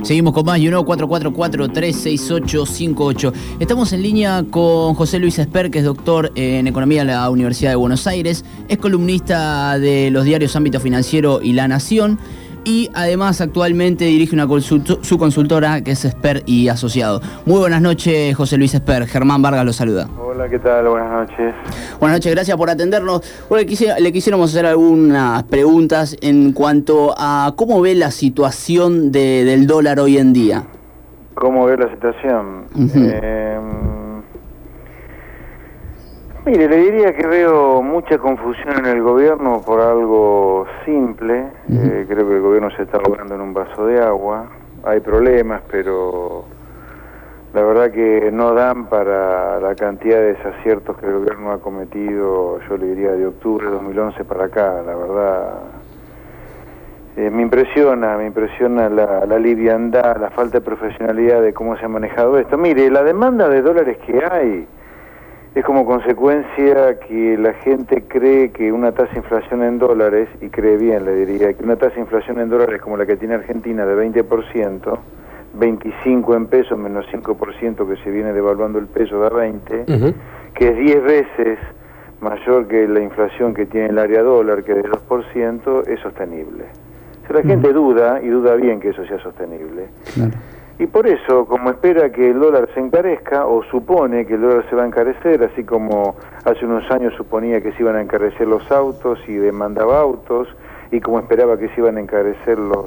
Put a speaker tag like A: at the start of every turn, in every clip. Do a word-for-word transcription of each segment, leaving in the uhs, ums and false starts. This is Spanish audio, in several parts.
A: Seguimos con más, y uno cuatro cuatro cuatro, tres seis ocho cinco ocho. Estamos en línea con José Luis Esper, que es doctor en Economía de la Universidad de Buenos Aires, es columnista de los diarios Ámbito Financiero y La Nación, y además actualmente dirige una consulto, su consultora, que es Esper y Asociado. Muy buenas noches, José Luis Esper. Germán Vargas lo saluda.
B: Hola, ¿qué tal? Buenas noches.
A: Buenas noches, gracias por atendernos. Bueno, quisi- le quisiéramos hacer algunas preguntas en cuanto a cómo ve la situación de, del dólar hoy en día.
B: ¿Cómo ve la situación?
A: Uh-huh.
B: eh, mire, le diría que veo mucha confusión en el gobierno por algo simple. Uh-huh. eh, creo que el gobierno se está ahogando en un vaso de agua. Hay problemas, pero la verdad que no dan para la cantidad de desaciertos que el gobierno ha cometido, yo le diría de octubre de dos mil once para acá. La verdad, eh, me impresiona, me impresiona la, la liviandad, la falta de profesionalidad de cómo se ha manejado esto. Mire, la demanda de dólares que hay es como consecuencia que la gente cree que una tasa de inflación en dólares, y cree bien, le diría, que una tasa de inflación en dólares como la que tiene Argentina de veinte por ciento, veinticinco en pesos menos cinco por ciento que se viene devaluando el peso da veinte, uh-huh. que es diez veces mayor que la inflación que tiene el área dólar, que es de dos por ciento, es sostenible. O sea, la uh-huh. gente duda, y duda bien que eso sea sostenible. Claro. Y por eso, como espera que el dólar se encarezca, o supone que el dólar se va a encarecer, así como hace unos años suponía que se iban a encarecer los autos y demandaba autos, y como esperaba que se iban a encarecer los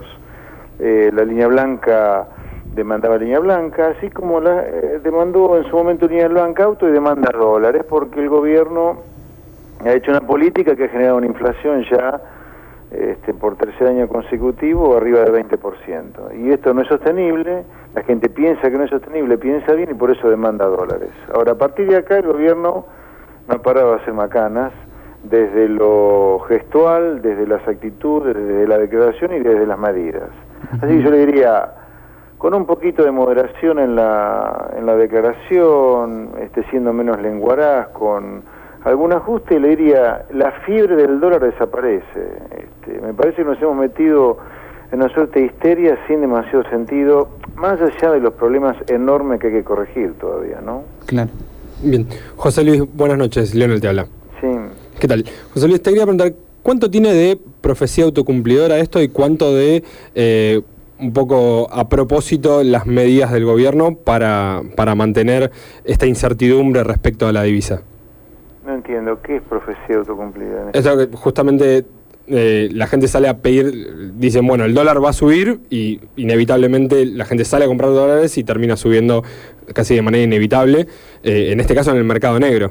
B: eh, la línea blanca, demandaba línea blanca, así como la eh, demandó en su momento línea blanca auto y demanda dólares, porque el gobierno ha hecho una política que ha generado una inflación ya este, por tercer año consecutivo arriba del veinte por ciento. Y esto no es sostenible, la gente piensa que no es sostenible, piensa bien y por eso demanda dólares. Ahora, a partir de acá el gobierno no ha parado de hacer macanas, desde lo gestual, desde las actitudes, desde la declaración y desde las medidas. Así que yo le diría, con un poquito de moderación en la en la declaración, este, siendo menos lenguaraz, con algún ajuste, le diría, la fiebre del dólar desaparece. Este, me parece que nos hemos metido en una suerte de histeria sin demasiado sentido, más allá de los problemas enormes que hay que corregir todavía, ¿no?
C: Claro. Bien. José Luis, buenas noches. Leonel te habla.
B: Sí.
C: ¿Qué tal? José Luis, te quería preguntar, ¿cuánto tiene de profecía autocumplidora esto y cuánto de... Eh, un poco a propósito las medidas del gobierno para, para mantener esta incertidumbre respecto a la divisa?
B: No entiendo, ¿qué es profecía autocumplida?
C: Esto que justamente eh, la gente sale a pedir, dicen, bueno, el dólar va a subir y inevitablemente la gente sale a comprar dólares y termina subiendo casi de manera inevitable, eh, en este caso en el mercado negro.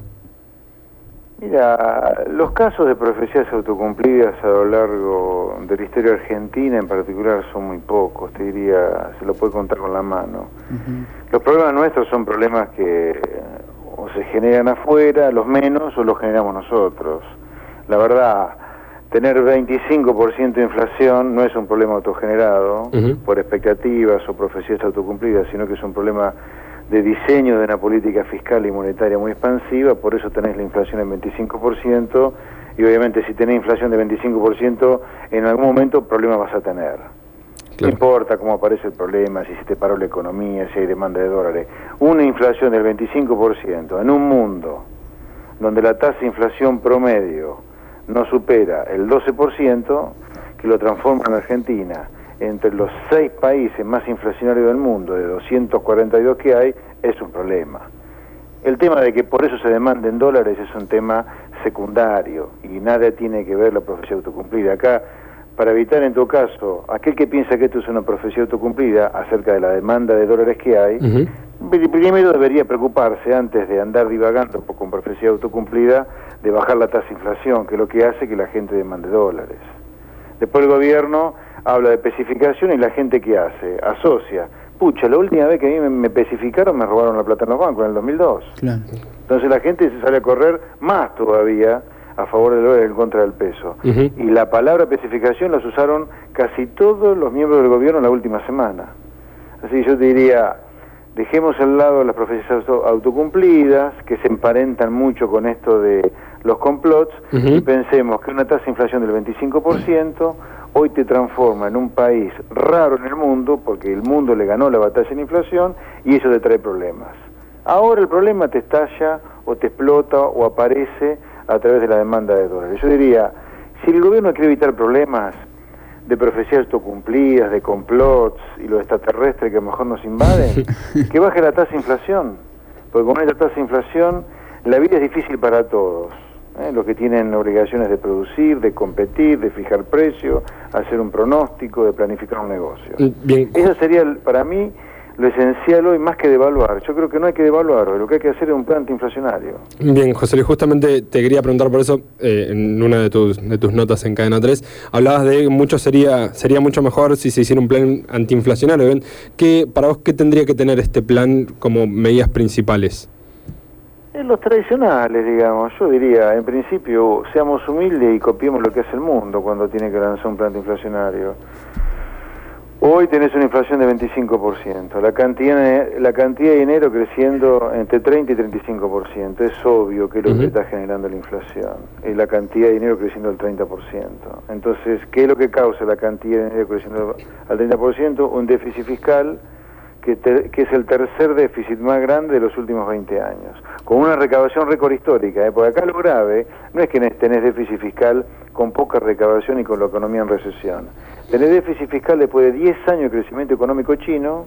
B: Mira, los casos de profecías autocumplidas a lo largo de la historia argentina en particular son muy pocos, te diría, se lo puede contar con la mano. Uh-huh. Los problemas nuestros son problemas que o se generan afuera, los menos, o los generamos nosotros. La verdad, tener veinticinco por ciento de inflación no es un problema autogenerado, uh-huh. por expectativas o profecías autocumplidas, sino que es un problema de diseño de una política fiscal y monetaria muy expansiva. Por eso tenés la inflación en veinticinco por ciento, y obviamente si tenés inflación de veinticinco por ciento, en algún momento problemas vas a tener. Claro. No importa cómo aparece el problema, si se te paró la economía, si hay demanda de dólares. Una inflación del veinticinco por ciento en un mundo donde la tasa de inflación promedio no supera el doce por ciento, que lo transforma en Argentina entre los seis países más inflacionarios del mundo, de doscientos cuarenta y dos que hay, es un problema. El tema de que por eso se demanden dólares es un tema secundario y nada tiene que ver la profecía autocumplida. Acá, para evitar en tu caso, aquel que piensa que esto es una profecía autocumplida acerca de la demanda de dólares que hay, uh-huh. primero debería preocuparse, antes de andar divagando con profecía autocumplida, de bajar la tasa de inflación, que es lo que hace que la gente demande dólares. Después el gobierno habla de especificación y la gente ¿qué hace? Asocia. Pucha, la última vez que a mí me, me especificaron me robaron la plata en los bancos, en el dos mil dos. Claro. Entonces la gente se sale a correr más todavía a favor del dólar y en contra del peso. Uh-huh. Y la palabra especificación las usaron casi todos los miembros del gobierno en la última semana. Así que yo te diría, dejemos al lado las profecías autocumplidas, que se emparentan mucho con esto de los complots, uh-huh. y pensemos que una tasa de inflación del veinticinco por ciento, hoy te transforma en un país raro en el mundo, porque el mundo le ganó la batalla en inflación, y eso te trae problemas. Ahora el problema te estalla, o te explota, o aparece a través de la demanda de dólares. Yo diría, si el gobierno quiere evitar problemas de profecías autocumplidas, de complots y los extraterrestres que a lo mejor nos invaden, que baje la tasa de inflación, porque con esta tasa de inflación la vida es difícil para todos, ¿eh? Los que tienen obligaciones de producir, de competir, de fijar precio, hacer un pronóstico, de planificar un negocio. Bien. Eso sería para mí lo esencial hoy, más que devaluar. Yo creo que no hay que devaluar, lo que hay que hacer es un plan antiinflacionario. Bien,
C: José Luis, justamente te quería preguntar por eso, eh, en una de tus, de tus notas en Cadena tres, hablabas de mucho sería sería mucho mejor si se hiciera un plan antiinflacionario. ¿Ven? ¿Qué, para vos, qué tendría que tener este plan como medidas principales?
B: En los tradicionales, digamos. Yo diría, en principio, seamos humildes y copiemos lo que hace el mundo cuando tiene que lanzar un plan antiinflacionario. Hoy tenés una inflación de veinticinco por ciento, la cantidad de, la cantidad de dinero creciendo entre treinta y treinta y cinco por ciento. Es obvio que es lo uh-huh. que está generando la inflación, es la cantidad de dinero creciendo al treinta por ciento. Entonces, ¿qué es lo que causa la cantidad de dinero creciendo al treinta por ciento? Un déficit fiscal que, te, que es el tercer déficit más grande de los últimos veinte años, con una recaudación récord histórica, ¿eh? Porque acá lo grave no es que tenés déficit fiscal con poca recaudación y con la economía en recesión. Tenés déficit fiscal después de diez años de crecimiento económico chino,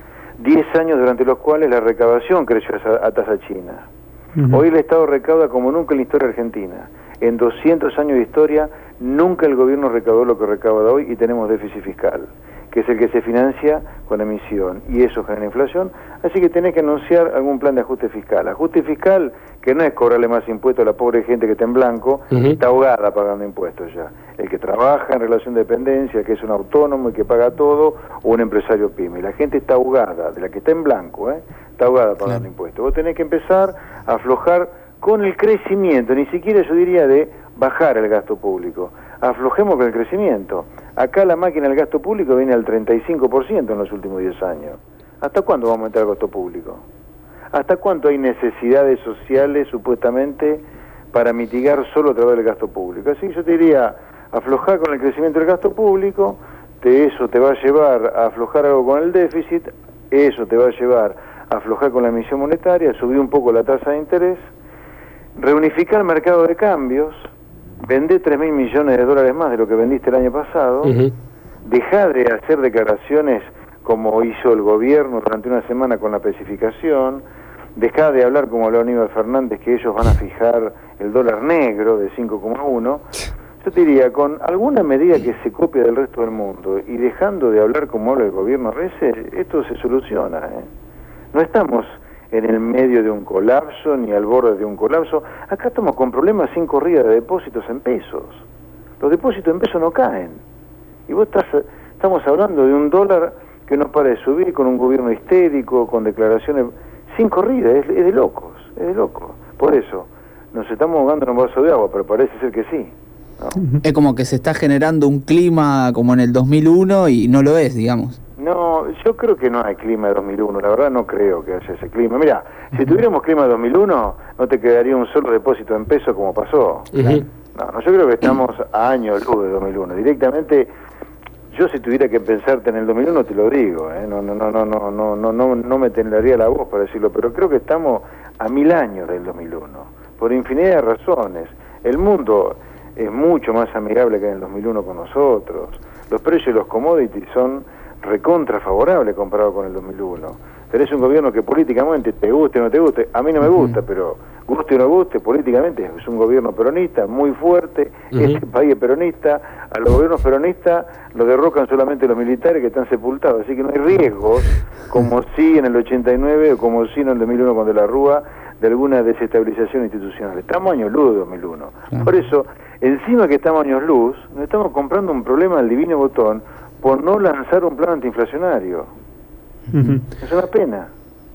B: diez años durante los cuales la recaudación creció a, a tasa china. Uh-huh. Hoy el Estado recauda como nunca en la historia argentina. En doscientos años de historia, nunca el gobierno recaudó lo que recauda hoy y tenemos déficit fiscal, que es el que se financia con emisión, y eso genera inflación. Así que tenés que anunciar algún plan de ajuste fiscal. Ajuste fiscal que no es cobrarle más impuestos a la pobre gente que está en blanco, uh-huh. está ahogada pagando impuestos ya. El que trabaja en relación de dependencia, que es un autónomo y que paga todo, o un empresario pyme. La gente está ahogada, de la que está en blanco, ¿eh? está ahogada pagando claro. impuestos. Vos tenés que empezar a aflojar con el crecimiento, ni siquiera yo diría de bajar el gasto público. Aflojemos con el crecimiento. Acá la máquina del gasto público viene al treinta y cinco por ciento en los últimos diez años. ¿Hasta cuándo vamos a aumentar el gasto público? ¿Hasta cuánto hay necesidades sociales, supuestamente, para mitigar solo a través del gasto público? Así que yo te diría, aflojar con el crecimiento del gasto público, te, eso te va a llevar a aflojar algo con el déficit, eso te va a llevar a aflojar con la emisión monetaria, subir un poco la tasa de interés, reunificar el mercado de cambios, vender tres mil millones de dólares más de lo que vendiste el año pasado, uh-huh. dejar de hacer declaraciones como hizo el gobierno durante una semana con la especificación, dejar de hablar como habló Aníbal Fernández que ellos van a fijar el dólar negro de cinco coma uno. Yo te diría, con alguna medida que se copie del resto del mundo y dejando de hablar como habla el gobierno a veces, esto se soluciona, ¿eh? No estamos en el medio de un colapso ni al borde de un colapso. Acá estamos con problemas sin corrida de depósitos en pesos. Los depósitos en pesos no caen. Y vos estás, estamos hablando de un dólar que no para de subir, con un gobierno histérico, con declaraciones sin corrida, es, es de locos, es de locos. Por eso, nos estamos ahogando en un vaso de agua, pero parece ser que sí, ¿no?
A: Es como que se está generando un clima como en el dos mil uno y no lo es, digamos.
B: No, yo creo que no hay clima de dos mil uno, la verdad no creo que haya ese clima. Mira, si tuviéramos clima de dos mil uno, no te quedaría un solo depósito en pesos como pasó. Uh-huh. No, no, yo creo que estamos a años luz de dos mil uno. Directamente, yo si tuviera que pensarte en el dos mil uno te lo digo, ¿eh? no, no, no, no, no, no, no, no, no me temblaría la voz para decirlo, pero creo que estamos a mil años del dos mil uno, por infinidad de razones. El mundo es mucho más amigable que en el dos mil uno con nosotros. Los precios de los commodities son recontra favorable comparado con el dos mil uno. Tenés un gobierno que políticamente, te guste o no te guste, a mí no me gusta, uh-huh. pero guste o no guste, políticamente es un gobierno peronista, muy fuerte, uh-huh. este país es peronista, a los gobiernos peronistas los derrocan solamente los militares que están sepultados, así que no hay riesgos, como sí en el ochenta y nueve o como sí en el dos mil uno con De la Rúa, de alguna desestabilización institucional. Estamos años luz de dos mil uno. Uh-huh. Por eso, encima que estamos años luz, nos estamos comprando un problema al divino botón por no lanzar un plan antiinflacionario. Uh-huh. Es una pena.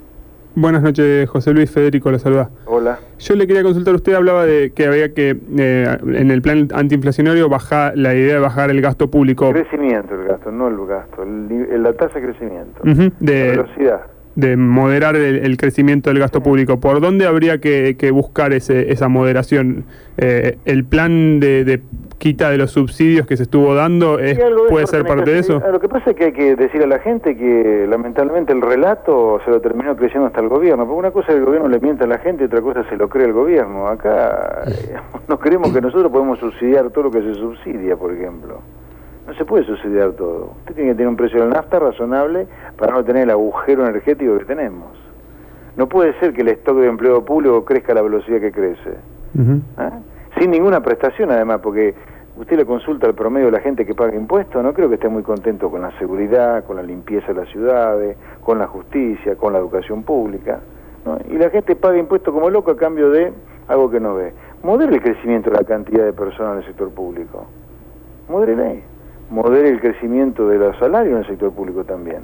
D: Buenas noches, José Luis. Federico lo saluda.
B: Hola.
D: Yo le quería consultar, usted hablaba de que había que, eh, en el plan antiinflacionario, bajar la idea de bajar el gasto público.
B: El crecimiento el gasto, no el gasto, el, el, la tasa de crecimiento.
D: Uh-huh. de,
B: la velocidad.
D: de moderar el, el crecimiento del gasto público. ¿Por dónde habría que, que buscar ese, esa moderación? Eh, ¿El plan de, de quita de los subsidios que se estuvo dando es, puede ser parte de eso?
B: Lo que pasa es que hay que decir a la gente que lamentablemente el relato se lo terminó creyendo hasta el gobierno, porque una cosa es que el gobierno le miente a la gente y otra cosa se lo cree el gobierno. Acá eh, no creemos que nosotros podemos subsidiar todo lo que se subsidia, por ejemplo. No se puede subsidiar todo. Usted tiene que tener un precio de la nafta razonable para no tener el agujero energético que tenemos. No puede ser que el stock de empleo público crezca a la velocidad que crece. Uh-huh. ¿Eh? Sin ninguna prestación, además, porque usted le consulta al promedio de la gente que paga impuestos, no creo que esté muy contento con la seguridad, con la limpieza de las ciudades, con la justicia, con la educación pública, ¿no? Y la gente paga impuestos como loco a cambio de algo que no ve. Modere el crecimiento de la cantidad de personas en el sector público. Modérele. Modere el crecimiento de los salarios en el sector público también.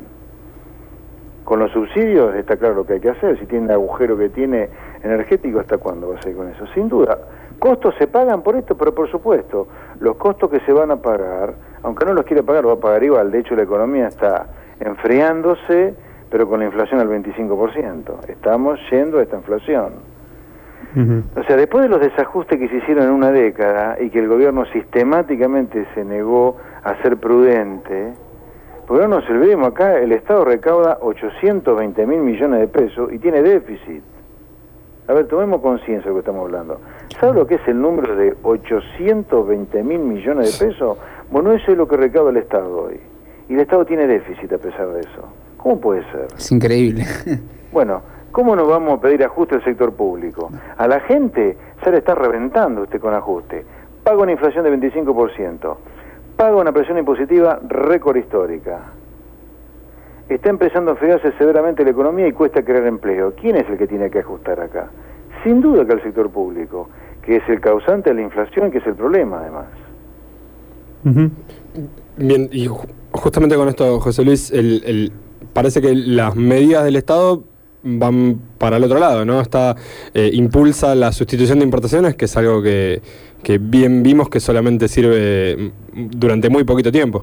B: Con los subsidios está claro lo que hay que hacer. Si tiene el agujero que tiene energético, ¿hasta cuándo va a ser con eso? Sin duda, costos se pagan por esto, pero por supuesto, los costos que se van a pagar, aunque no los quiera pagar, lo va a pagar igual. De hecho, la economía está enfriándose, pero con la inflación al veinticinco por ciento. Estamos yendo a esta inflación. Uh-huh. O sea, después de los desajustes que se hicieron en una década y que el gobierno sistemáticamente se negó a ser prudente, porque no nos olvidemos, acá el Estado recauda ochocientos veinte mil millones de pesos y tiene déficit. A ver, tomemos conciencia de lo que estamos hablando. ¿Sabe lo que es el número de ochocientos veinte mil millones de pesos? Bueno, eso es lo que recauda el Estado hoy. Y el Estado tiene déficit a pesar de eso. ¿Cómo puede ser?
A: Es increíble.
B: Bueno, ¿cómo nos vamos a pedir ajuste al sector público? A la gente se le está reventando usted con ajuste. Paga una inflación de veinticinco por ciento. Paga una presión impositiva récord histórica. Está empezando a enfriarse severamente la economía y cuesta crear empleo. ¿Quién es el que tiene que ajustar acá? Sin duda que el sector público, que es el causante de la inflación, que es el problema además.
C: Uh-huh. Bien, y justamente con esto, José Luis, el, el, parece que las medidas del Estado van para el otro lado, ¿no? Está eh, impulsa la sustitución de importaciones, que es algo que, que bien vimos que solamente sirve durante muy poquito tiempo.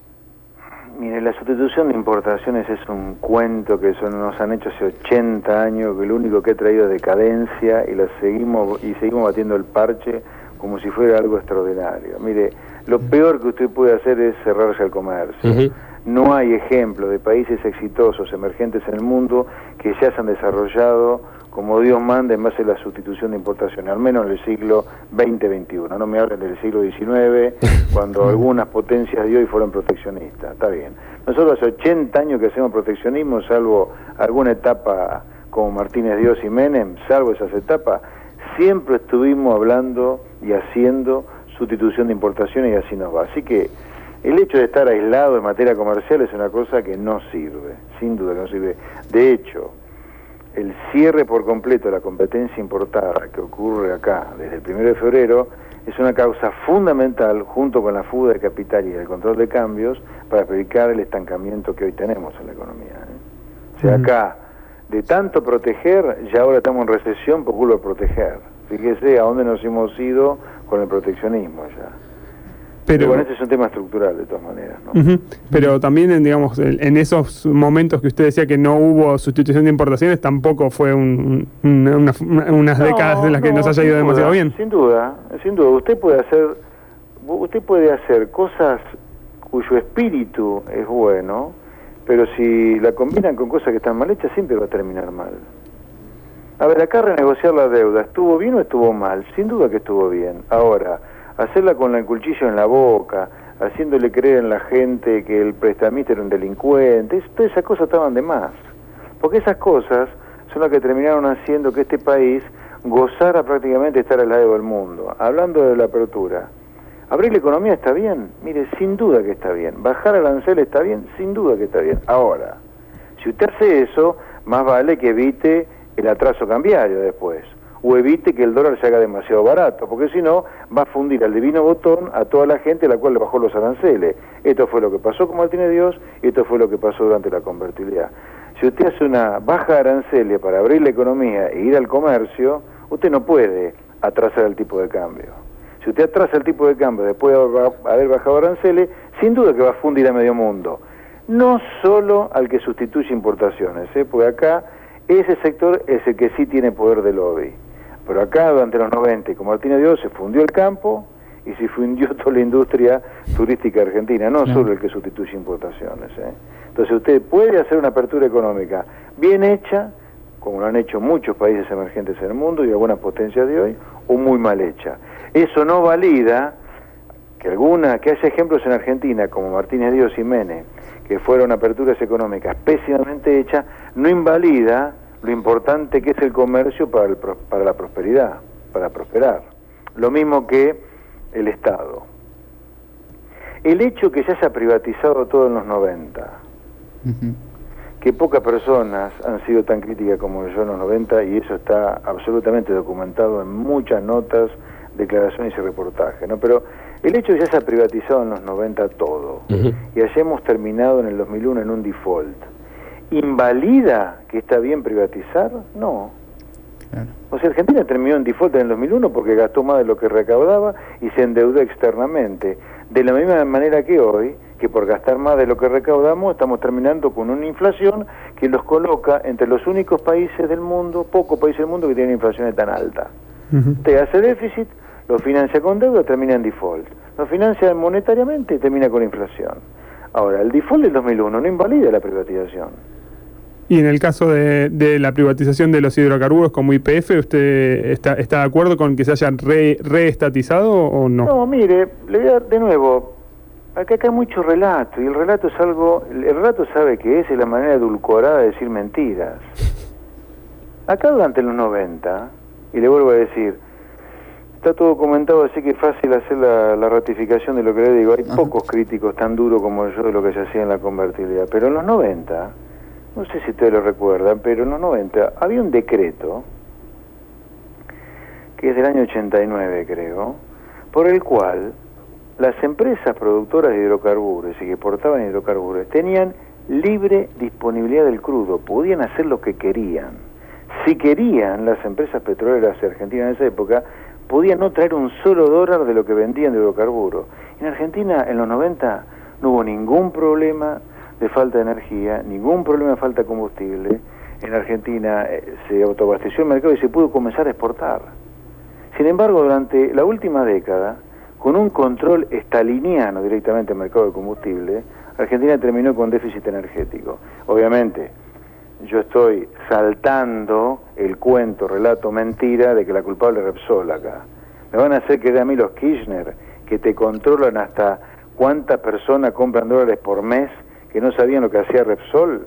B: Mire, la sustitución de importaciones es un cuento que eso nos han hecho hace ochenta años, que lo único que ha traído es decadencia y la seguimos y seguimos batiendo el parche como si fuera algo extraordinario. Mire, lo peor que usted puede hacer es cerrarse al comercio. Uh-huh. No hay ejemplo de países exitosos, emergentes en el mundo, que ya se han desarrollado como Dios manda en base a la sustitución de importaciones, al menos en el siglo veinte veintiuno. No me hablen del siglo diecinueve, cuando algunas potencias de hoy fueron proteccionistas. Está bien. Nosotros hace ochenta años que hacemos proteccionismo, salvo alguna etapa como Martínez Dios y Menem, salvo esas etapas, siempre estuvimos hablando y haciendo sustitución de importaciones y así nos va. Así que el hecho de estar aislado en materia comercial es una cosa que no sirve, sin duda que no sirve. De hecho, el cierre por completo de la competencia importada que ocurre acá desde el primero de febrero es una causa fundamental, junto con la fuga de capital y el control de cambios, para explicar el estancamiento que hoy tenemos en la economía, ¿eh? O sea, acá, de tanto proteger, ya ahora estamos en recesión por culpa de proteger. Fíjese a dónde nos hemos ido con el proteccionismo ya. Pero, Pero bueno, ese es un tema estructural de todas maneras, ¿no?
D: Uh-huh. Pero también, digamos, en esos momentos que usted decía que no hubo sustitución de importaciones, tampoco fue un, un, una, unas no, décadas en las que no, nos haya ido duda, demasiado bien.
B: Sin duda, sin duda. Usted puede hacer, usted puede hacer cosas cuyo espíritu es bueno, pero si la combinan con cosas que están mal hechas, siempre va a terminar mal. A ver, acá renegociar la deuda, ¿estuvo bien o estuvo mal? Sin duda que estuvo bien. Ahora, hacerla con el cuchillo en la boca, haciéndole creer en la gente que el prestamista era un delincuente, todas esas cosas estaban de más. Porque esas cosas son las que terminaron haciendo que este país gozara prácticamente de estar al lado del mundo. Hablando de la apertura, abrir la economía está bien, mire, sin duda que está bien. Bajar arancel está bien, sin duda que está bien. Ahora, si usted hace eso, más vale que evite el atraso cambiario después, o evite que el dólar se haga demasiado barato, porque si no, va a fundir al divino botón a toda la gente a la cual le bajó los aranceles. Esto fue lo que pasó con Martínez Dios, y esto fue lo que pasó durante la convertibilidad. Si usted hace una baja de aranceles para abrir la economía e ir al comercio, usted no puede atrasar el tipo de cambio. Si usted atrasa el tipo de cambio después de haber bajado aranceles, sin duda que va a fundir a medio mundo. no solo al que sustituye importaciones, ¿eh? Porque acá ese sector es el que sí tiene poder de lobby. Pero acá durante los noventa, como Martínez de Oz, se fundió el campo y se fundió toda la industria turística argentina, no, no. solo el que sustituye importaciones. ¿eh? Entonces usted puede hacer una apertura económica bien hecha, como lo han hecho muchos países emergentes en el mundo y algunas potencias de hoy, o muy mal hecha. Eso no valida que alguna, que haya ejemplos en Argentina, como Martínez de Oz y Menem, que fueron aperturas económicas pésimamente hechas, no invalida lo importante que es el comercio para, el, para la prosperidad, para prosperar. Lo mismo que el Estado. El hecho que se haya privatizado todo en los noventa, uh-huh. que pocas personas han sido tan críticas como yo en los noventa, y eso está absolutamente documentado en muchas notas, declaraciones y reportajes, ¿no? Pero el hecho de que se haya privatizado en los noventa todo, uh-huh. y hayamos terminado en el dos mil uno en un default, ¿invalida que está bien privatizar? No. Claro. O sea, Argentina terminó en default en el dos mil uno porque gastó más de lo que recaudaba y se endeudó externamente. De la misma manera que hoy, que por gastar más de lo que recaudamos, estamos terminando con una inflación que los coloca entre los únicos países del mundo, pocos países del mundo que tienen inflaciones tan altas. Uh-huh. Te hace déficit, lo financia con deuda, termina en default. Lo financia monetariamente y termina con inflación. Ahora, el default del dos mil uno no invalida la privatización.
D: Y en el caso de, de la privatización de los hidrocarburos como Y P F, ¿usted está, está de acuerdo con que se hayan re, reestatizado o no?
B: No, mire, le voy a dar de nuevo, acá, acá hay mucho relato, y el relato es algo, el relato sabe que es, es la manera edulcorada de decir mentiras. Acá durante los noventa, y le vuelvo a decir, está todo comentado, así que es fácil hacer la, la ratificación de lo que le digo. Hay Ajá. pocos críticos tan duros como yo de lo que se hacía en la convertibilidad, pero en los noventa... no sé si ustedes lo recuerdan, pero en los noventa había un decreto, que es del año ochenta y nueve creo, por el cual las empresas productoras de hidrocarburos y que exportaban hidrocarburos tenían libre disponibilidad del crudo, podían hacer lo que querían. Si querían, las empresas petroleras argentinas en esa época podían no traer un solo dólar de lo que vendían de hidrocarburos. En Argentina, en los noventa, no hubo ningún problema de falta de energía, ningún problema de falta de combustible. En Argentina eh, se autoabasteció el mercado y se pudo comenzar a exportar. Sin embargo, durante la última década, con un control staliniano directamente al mercado de combustible, Argentina terminó con déficit energético. Obviamente, yo estoy saltando el cuento, relato, mentira de que la culpable es Repsol acá. Me van a hacer creer a mí los Kirchner, que te controlan hasta cuántas personas compran dólares por mes, que no sabían lo que hacía Repsol.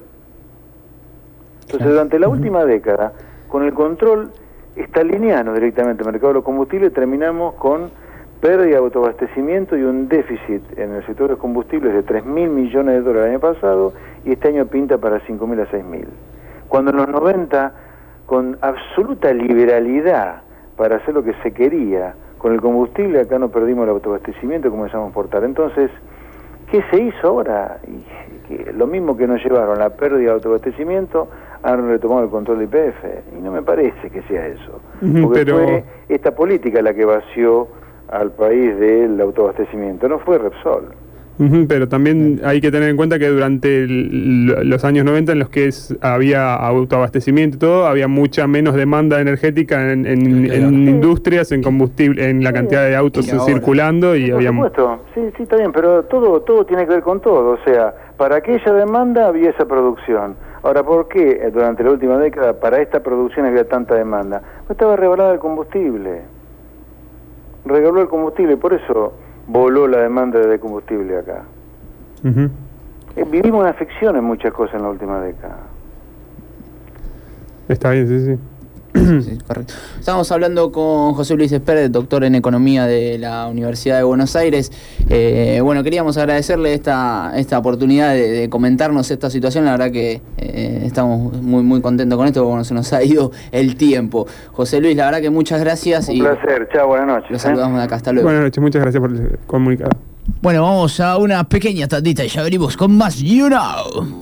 B: Entonces, durante la última década, con el control staliniano directamente del mercado de los combustibles, terminamos con pérdida de autoabastecimiento y un déficit en el sector de los combustibles de tres mil millones de dólares el año pasado, y este año pinta para cinco mil a seis mil. Cuando en los noventa, con absoluta liberalidad para hacer lo que se quería con el combustible, acá no perdimos el autoabastecimiento y comenzamos a exportar. Entonces, ¿qué se hizo ahora? Y que lo mismo que nos llevaron la pérdida de autoabastecimiento, han retomado el control de Y P F, y no me parece que sea eso, porque Pero... fue esta política la que vació al país del autoabastecimiento, no fue Repsol.
D: Uh-huh, pero también hay que tener en cuenta que durante el, los años noventa, en los que es, había autoabastecimiento y todo, había mucha menos demanda energética en, en, claro. en sí. industrias, en combustible, en la sí. cantidad de autos circulando, y
B: sí,
D: había...
B: Por supuesto, sí, sí, está bien, pero todo, todo tiene que ver con todo. O sea, para aquella demanda había esa producción. Ahora, ¿por qué durante la última década para esta producción había tanta demanda? Pues estaba regalado el combustible. Regaló el combustible, por eso voló la demanda de combustible acá. Uh-huh. Eh, vivimos una ficción en muchas cosas en la última década.
D: Está bien, sí, sí.
A: Sí, correcto. Estamos hablando con José Luis Esper, doctor en Economía de la Universidad de Buenos Aires. Eh, bueno, queríamos agradecerle esta, esta oportunidad de, de comentarnos esta situación. La verdad que eh, estamos muy muy contentos con esto, porque bueno, se nos ha ido el tiempo. José Luis, la verdad que muchas gracias.
B: Un
A: y
B: placer, chao, buenas noches.
A: Los saludamos de acá, hasta luego.
D: Buenas noches, muchas gracias por el comunicado.
A: Bueno, vamos a una pequeña tandita y ya venimos con más You Know.